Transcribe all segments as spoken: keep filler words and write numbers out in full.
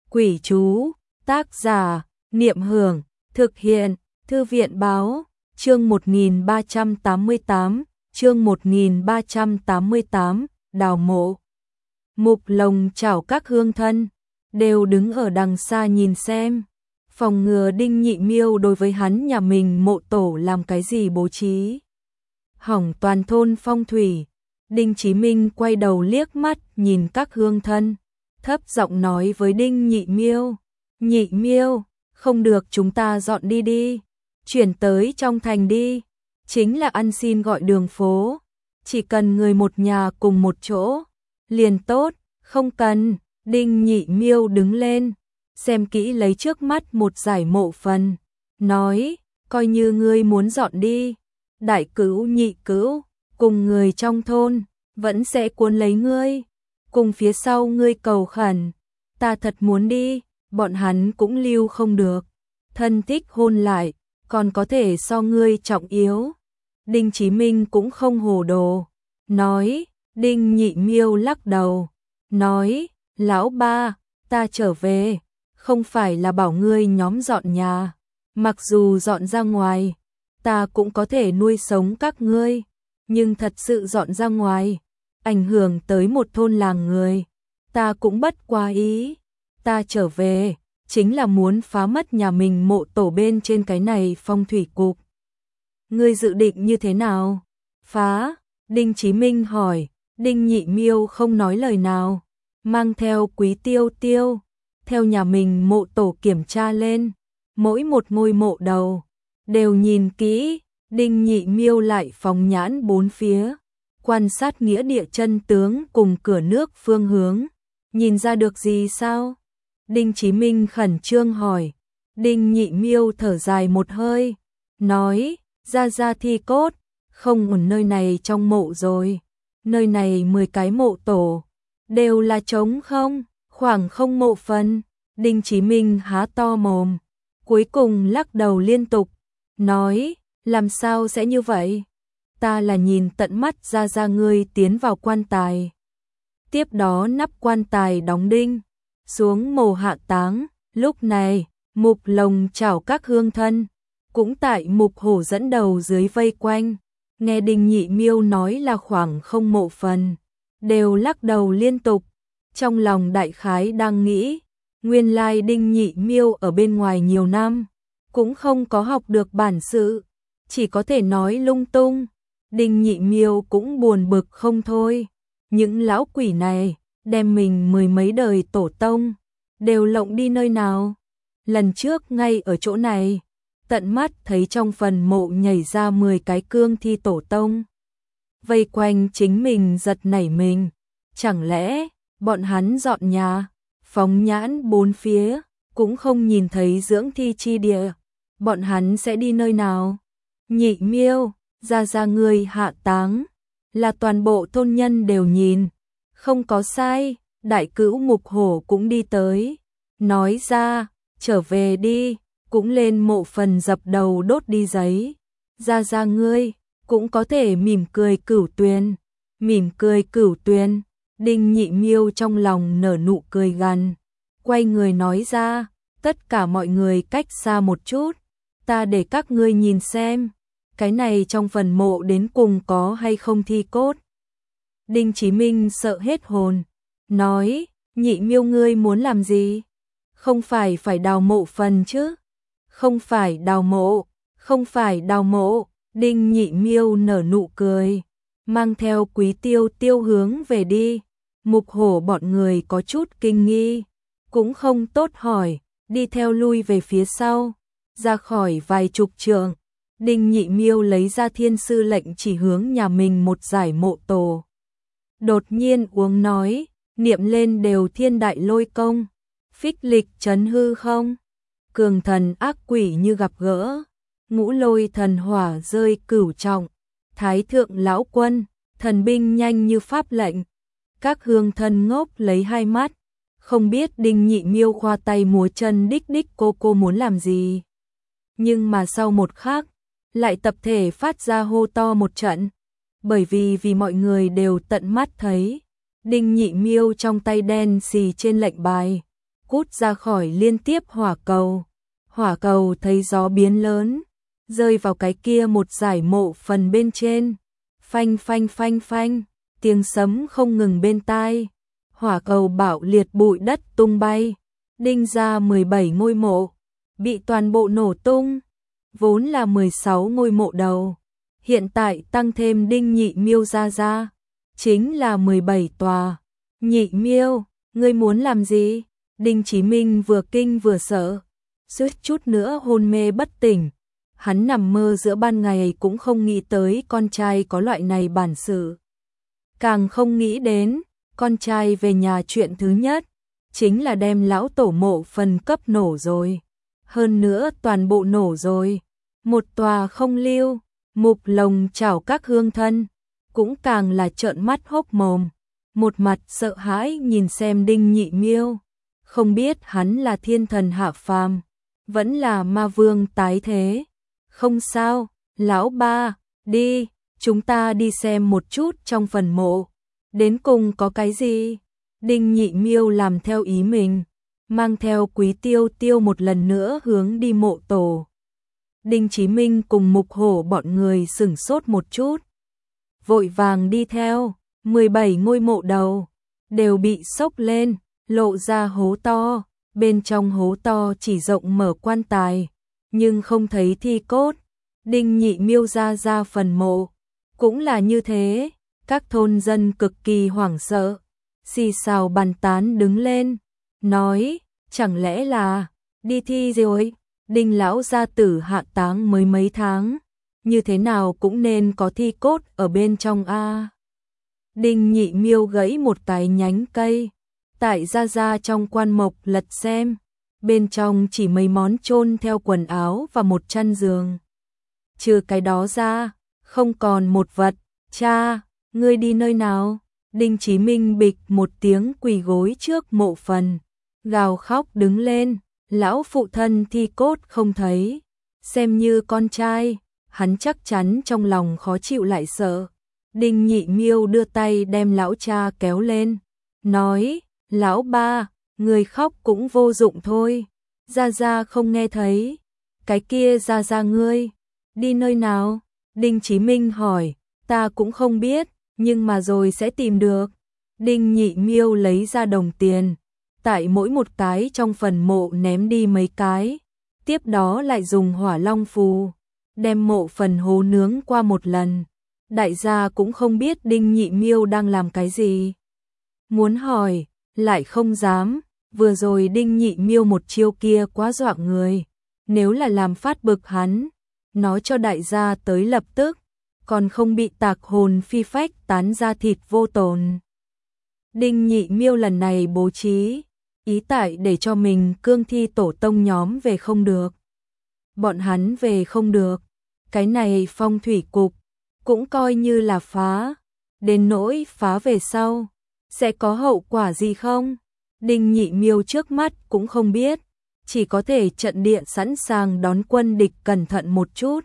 Quỷ chú, tác giả, Niệm Hưởng, thực hiện, Thư viện báo, chương một nghìn ba trăm tám mươi tám, chương một nghìn ba trăm tám mươi tám, đào mộ. Mục Lồng chào các hương thân, đều đứng ở đằng xa nhìn xem, phòng ngừa Đinh Nhị Miêu đối với hắn nhà mình mộ tổ làm cái gì bố trí. Hỏng toàn thôn phong thủy. Đinh Chí Minh quay đầu liếc mắt nhìn các hương thân, thấp giọng nói với Đinh Nhị Miêu, Nhị Miêu, không được chúng ta dọn đi đi, chuyển tới trong thành đi, chính là ăn xin gọi đường phố, chỉ cần người một nhà cùng một chỗ, liền tốt, không cần. Đinh Nhị Miêu đứng lên, xem kỹ lấy trước mắt một giải mộ phần, nói, coi như ngươi muốn dọn đi, đại cữu nhị cữu, cùng người trong thôn, vẫn sẽ cuốn lấy ngươi, cùng phía sau ngươi cầu khẩn, ta thật muốn đi, bọn hắn cũng lưu không được, thân thích hôn lại, còn có thể so ngươi trọng yếu. Đinh Chí Minh cũng không hồ đồ, nói, Đinh Nhị Miêu lắc đầu, nói, lão ba, ta trở về, không phải là bảo ngươi nhóm dọn nhà, mặc dù dọn ra ngoài, ta cũng có thể nuôi sống các ngươi, nhưng thật sự dọn ra ngoài, ảnh hưởng tới một thôn làng người, ta cũng bất quá ý, ta trở về, chính là muốn phá mất nhà mình mộ tổ bên trên cái này phong thủy cục. Ngươi dự định như thế nào? Phá? Đinh Chí Minh hỏi. Đinh Nhị Miêu không nói lời nào, mang theo Quý Tiêu Tiêu, theo nhà mình mộ tổ kiểm tra lên, mỗi một ngôi mộ đầu, đều nhìn kỹ. Đinh Nhị Miêu lại phóng nhãn bốn phía, quan sát nghĩa địa chân tướng cùng cửa nước phương hướng, nhìn ra được gì sao? Đinh Chí Minh khẩn trương hỏi. Đinh Nhị Miêu thở dài một hơi, nói, ra ra thi cốt, không ở nơi này trong mộ rồi, nơi này mười cái mộ tổ, đều là trống không, khoảng không mộ phần. Đinh Chí Minh há to mồm, cuối cùng lắc đầu liên tục, nói, làm sao sẽ như vậy? Ta là nhìn tận mắt ra ra ngươi tiến vào quan tài. Tiếp đó nắp quan tài đóng đinh, xuống mồ hạ táng. Lúc này, Mục Lồng chào các hương thân, cũng tại Mục Hổ dẫn đầu dưới vây quanh, nghe Đinh Nhị Miêu nói là khoảng không mộ phần, đều lắc đầu liên tục, trong lòng đại khái đang nghĩ, nguyên lai Đinh Nhị Miêu ở bên ngoài nhiều năm, cũng không có học được bản sự, chỉ có thể nói lung tung. Đinh Nhị Miêu cũng buồn bực không thôi, những lão quỷ này đem mình mười mấy đời tổ tông đều lộng đi nơi nào. Lần trước ngay ở chỗ này, tận mắt thấy trong phần mộ nhảy ra mười cái cương thi tổ tông, vây quanh chính mình giật nảy mình, chẳng lẽ bọn hắn dọn nhà, phóng nhãn bốn phía, cũng không nhìn thấy dưỡng thi chi địa, bọn hắn sẽ đi nơi nào? Nhị Miêu, ra ra người hạ táng, là toàn bộ thôn nhân đều nhìn, không có sai. Đại cữu Mục Hổ cũng đi tới, nói ra, trở về đi, cũng lên mộ phần dập đầu đốt đi giấy. Ra ra ngươi, cũng có thể mỉm cười cửu tuyền, mỉm cười cửu tuyền. Đinh Nhị Miêu trong lòng nở nụ cười gằn, quay người nói ra, tất cả mọi người cách xa một chút, ta để các ngươi nhìn xem, cái này trong phần mộ đến cùng có hay không thi cốt. Đinh Chí Minh sợ hết hồn, nói, Nhị Miêu ngươi muốn làm gì? Không phải phải đào mộ phần chứ? Không phải đào mộ, không phải đào mộ. Đinh Nhị Miêu nở nụ cười, mang theo Quý Tiêu Tiêu hướng về đi. Mục Hổ bọn người có chút kinh nghi, cũng không tốt hỏi, đi theo lui về phía sau, ra khỏi vài chục trượng. Đinh Nhị Miêu lấy ra thiên sư lệnh chỉ hướng nhà mình một giải mộ tổ. Đột nhiên uống nói, niệm lên đều thiên đại lôi công, phích lịch chấn hư không, cường thần ác quỷ như gặp gỡ, ngũ lôi thần hỏa rơi cửu trọng, thái thượng lão quân, thần binh nhanh như pháp lệnh. Các hương thân ngốc lấy hai mắt, không biết Đinh Nhị Miêu khoa tay múa chân đích đích cô cô muốn làm gì. Nhưng mà sau một khắc, lại tập thể phát ra hô to một trận, bởi vì vì mọi người đều tận mắt thấy, Đinh Nhị Miêu trong tay đen xì trên lệnh bài, cút ra khỏi liên tiếp hỏa cầu. Hỏa cầu thấy gió biến lớn, rơi vào cái kia một dải mộ phần bên trên. Phanh phanh phanh phanh, tiếng sấm không ngừng bên tai. Hỏa cầu bạo liệt, bụi đất tung bay, đinh ra mười bảy ngôi mộ, bị toàn bộ nổ tung. Vốn là mười sáu ngôi mộ đầu, hiện tại tăng thêm Đinh Nhị Miêu ra ra, chính là mười bảy tòa. Nhị Miêu, ngươi muốn làm gì? Đinh Chí Minh vừa kinh vừa sợ, suýt chút nữa hôn mê bất tỉnh. Hắn nằm mơ giữa ban ngày cũng không nghĩ tới con trai có loại này bản sự. Càng không nghĩ đến, con trai về nhà chuyện thứ nhất chính là đem lão tổ mộ phần cấp nổ rồi. Hơn nữa toàn bộ nổ rồi, một tòa không lưu. Mục Lồng chào các hương thân, cũng càng là trợn mắt hốc mồm, một mặt sợ hãi nhìn xem Đinh Nhị Miêu, không biết hắn là thiên thần hạ phàm, vẫn là ma vương tái thế. Không sao, lão ba, đi, chúng ta đi xem một chút trong phần mộ, đến cùng có cái gì. Đinh Nhị Miêu làm theo ý mình, mang theo Quý Tiêu Tiêu một lần nữa hướng đi mộ tổ. Đinh Chí Minh cùng Mục Hổ bọn người sửng sốt một chút, vội vàng đi theo. Mười bảy ngôi mộ đầu đều bị xốc lên, lộ ra hố to, bên trong hố to chỉ rộng mở quan tài, nhưng không thấy thi cốt. Đinh Nhị Miêu ra ra phần mộ cũng là như thế, các thôn dân cực kỳ hoảng sợ, xì xào bàn tán đứng lên, nói, chẳng lẽ là đi thi rồi, Đinh lão gia tử hạ táng mới mấy tháng, như thế nào cũng nên có thi cốt ở bên trong a. Đinh Nhị Miêu gãy một cái nhánh cây, tại ra ra trong quan mộc lật xem, bên trong chỉ mấy món chôn theo quần áo và một chăn giường. Trừ cái đó ra, không còn một vật. Cha, ngươi đi nơi nào? Đinh Chí Minh bịch một tiếng quỳ gối trước mộ phần, gào khóc đứng lên, lão phụ thân thi cốt không thấy, xem như con trai, hắn chắc chắn trong lòng khó chịu lại sợ. Đinh Nhị Miêu đưa tay đem lão cha kéo lên, nói, lão ba, người khóc cũng vô dụng thôi, gia gia không nghe thấy, cái kia gia gia ngươi, đi nơi nào? Đinh Chí Minh hỏi, ta cũng không biết, nhưng mà rồi sẽ tìm được. Đinh Nhị Miêu lấy ra đồng tiền, tại mỗi một cái trong phần mộ ném đi mấy cái, tiếp đó lại dùng hỏa long phù, đem mộ phần hố nướng qua một lần. Đại gia cũng không biết Đinh Nhị Miêu đang làm cái gì. Muốn hỏi, lại không dám, vừa rồi Đinh Nhị Miêu một chiêu kia quá dọa người, nếu là làm phát bực hắn, nói cho đại gia tới lập tức, còn không bị tạc hồn phi phách tán ra thịt vô tồn. Đinh Nhị Miêu lần này bố trí, ý tại để cho mình cương thi tổ tông nhóm về không được. Bọn hắn về không được, cái này phong thủy cục cũng coi như là phá, đến nỗi phá về sau, sẽ có hậu quả gì không? Đinh Nhị Miêu trước mắt cũng không biết, chỉ có thể trận địa sẵn sàng đón quân địch, cẩn thận một chút.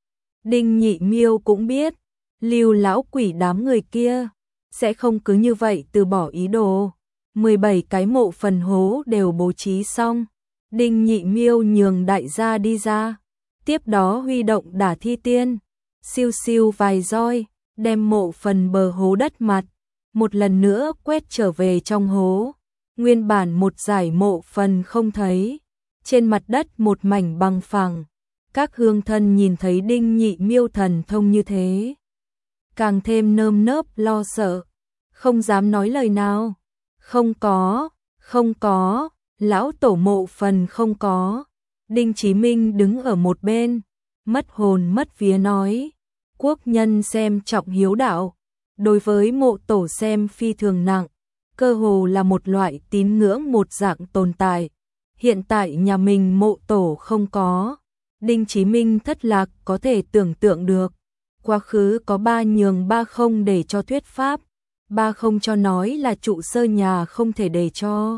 Đinh Nhị Miêu cũng biết, Lưu lão quỷ đám người kia sẽ không cứ như vậy từ bỏ ý đồ. mười bảy cái mộ phần hố đều bố trí xong, Đinh Nhị Miêu nhường đại gia đi ra, tiếp đó huy động đả thi tiên, siêu siêu vài roi, đem mộ phần bờ hố đất mặt một lần nữa quét trở về trong hố. Nguyên bản một dải mộ phần không thấy, trên mặt đất một mảnh bằng phẳng. Các hương thân nhìn thấy Đinh Nhị Miêu thần thông như thế, càng thêm nơm nớp lo sợ, không dám nói lời nào. Không có, không có, lão tổ mộ phần không có. Đinh Chí Minh đứng ở một bên, mất hồn mất vía nói, quốc nhân xem trọng hiếu đạo, đối với mộ tổ xem phi thường nặng, cơ hồ là một loại tín ngưỡng một dạng tồn tại. Hiện tại nhà mình mộ tổ không có, Đinh Chí Minh thất lạc có thể tưởng tượng được. Quá khứ có ba nhường ba không để cho thuyết pháp, ba không cho nói là trụ sơ nhà không thể để cho,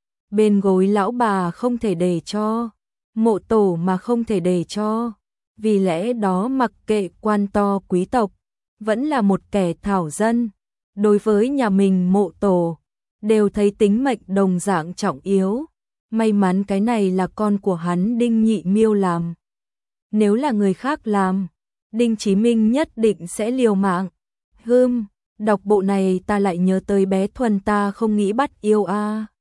bên gối lão bà không thể để cho, mộ tổ mà không thể để cho. Vì lẽ đó mặc kệ quan to quý tộc, vẫn là một kẻ thảo dân, đối với nhà mình mộ tổ, đều thấy tính mệnh đồng dạng trọng yếu. may mắn cái này là con của hắn Đinh Nhị Miêu làm. Nếu là người khác làm, Đinh Chí Minh nhất định sẽ liều mạng. Hừm, đọc bộ này ta lại nhớ tới bé Thuần ta không nghĩ bắt yêu a. À.